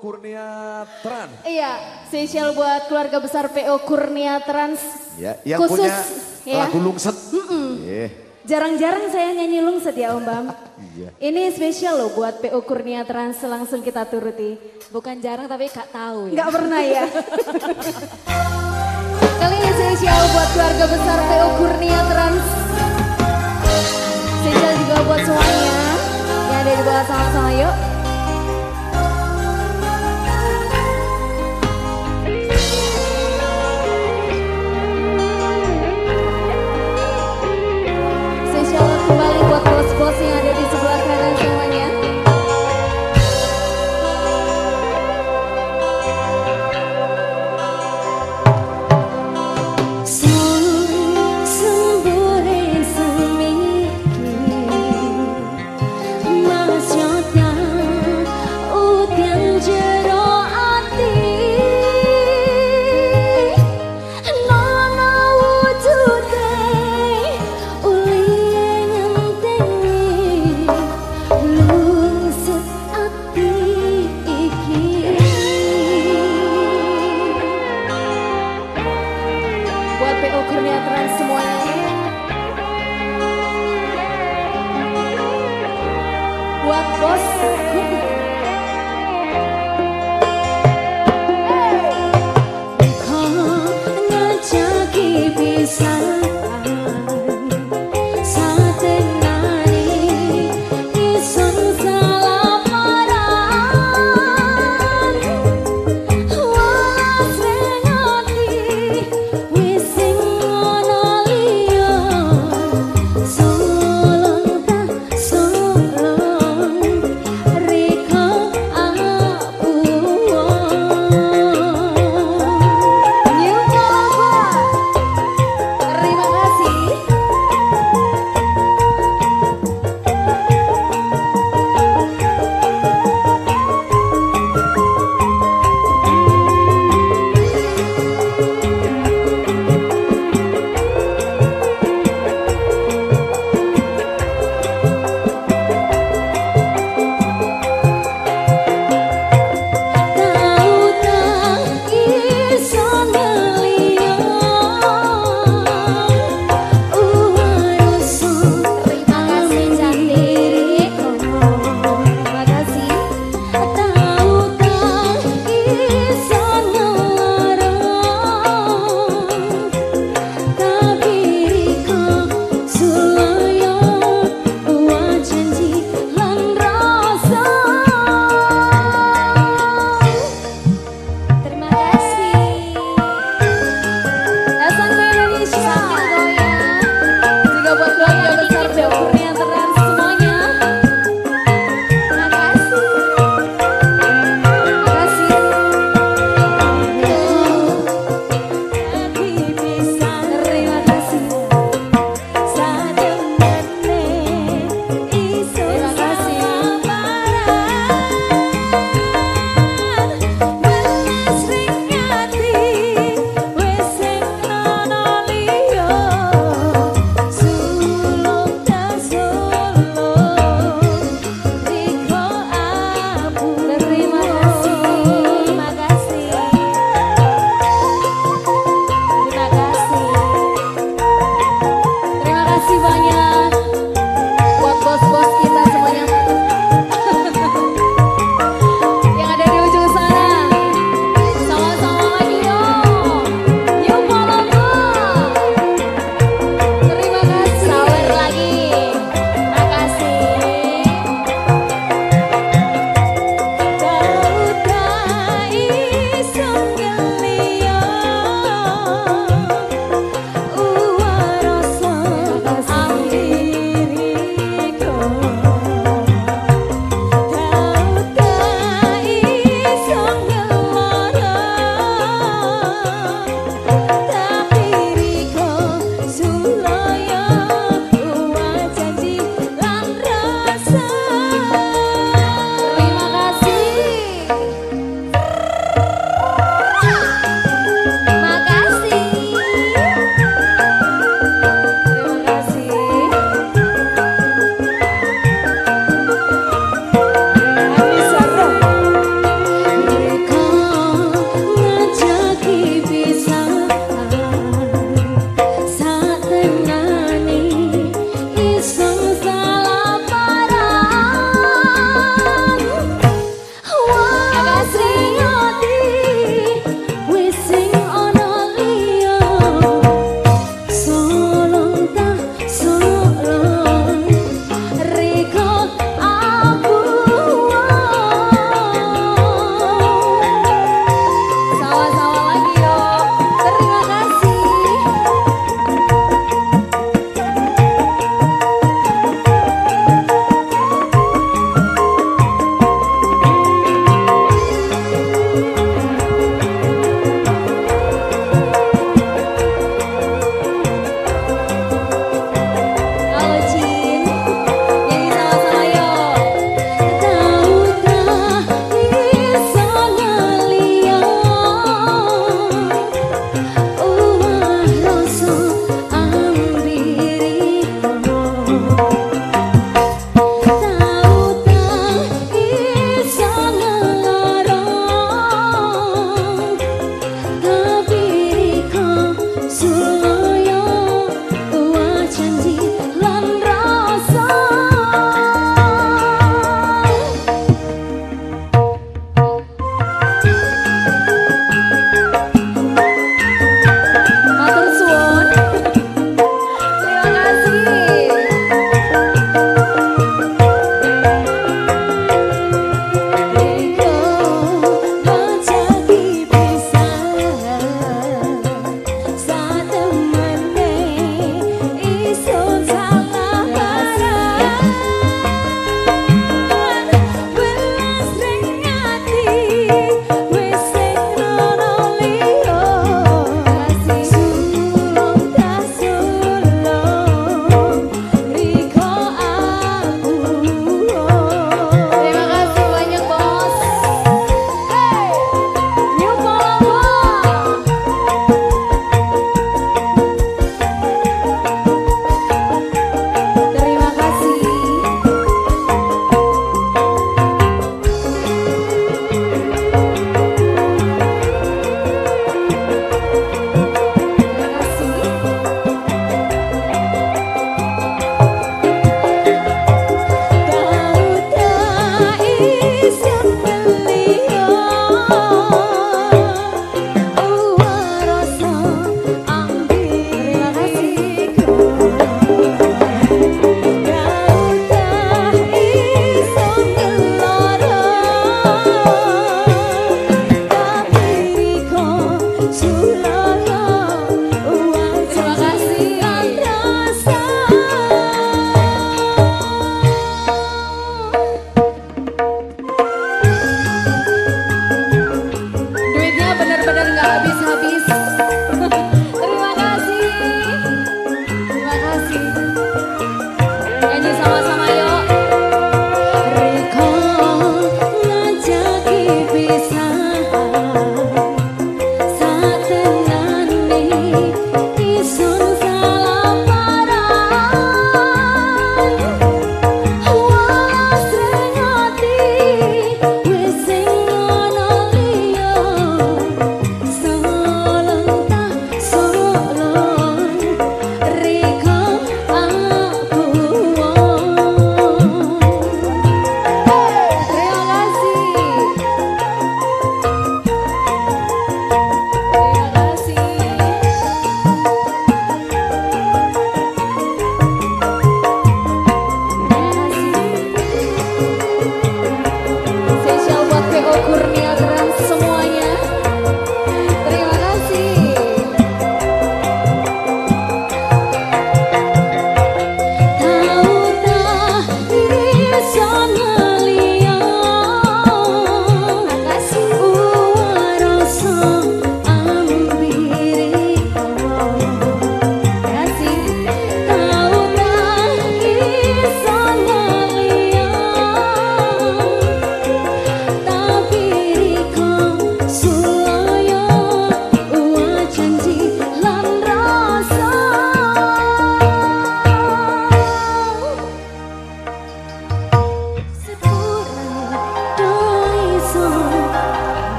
Kurnia Trans. Iya, spesial buat keluarga besar PO Kurnia Trans. Ya, yang khusus, punya ya. lagu Lungset. Jarang-jarang saya nyanyi Lungset ya Om Bam. Iya. Ini spesial loh buat PO Kurnia Trans, langsung kita turuti. Bukan jarang tapi gak tahu ya. Gak pernah ya. Kali ini spesial buat keluarga besar PO Kurnia Trans. Spesial juga buat semuanya yang ada di bawah sama-sama yuk. Spesial kembali buat bos-bos yang ada di sebelah kanan semuanya. Mas Jota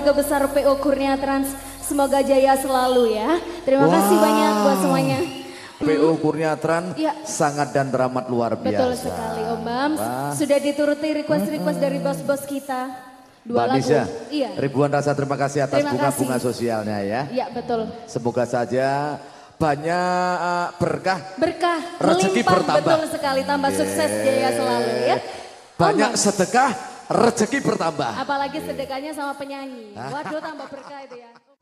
keluarga besar PO Kurnia Trans. Semoga jaya selalu ya. Terima kasih banyak buat semuanya. PO Kurnia Trans ya. sangat dan teramat luar biasa. Betul sekali Om Bams. Sudah dituruti request-request dari bos-bos kita. Dua Mbak lagu. Nisha, iya. ribuan rasa terima kasih atas bunga-bunga sosialnya ya. Iya betul. Semoga saja banyak berkah. Berkah, rezeki melimpah, bertambah. betul sekali, tambah sukses jaya selalu ya. Banyak sedekah, rezeki bertambah. Apalagi sedekahnya sama penyanyi. Waduh tambah berkah itu ya.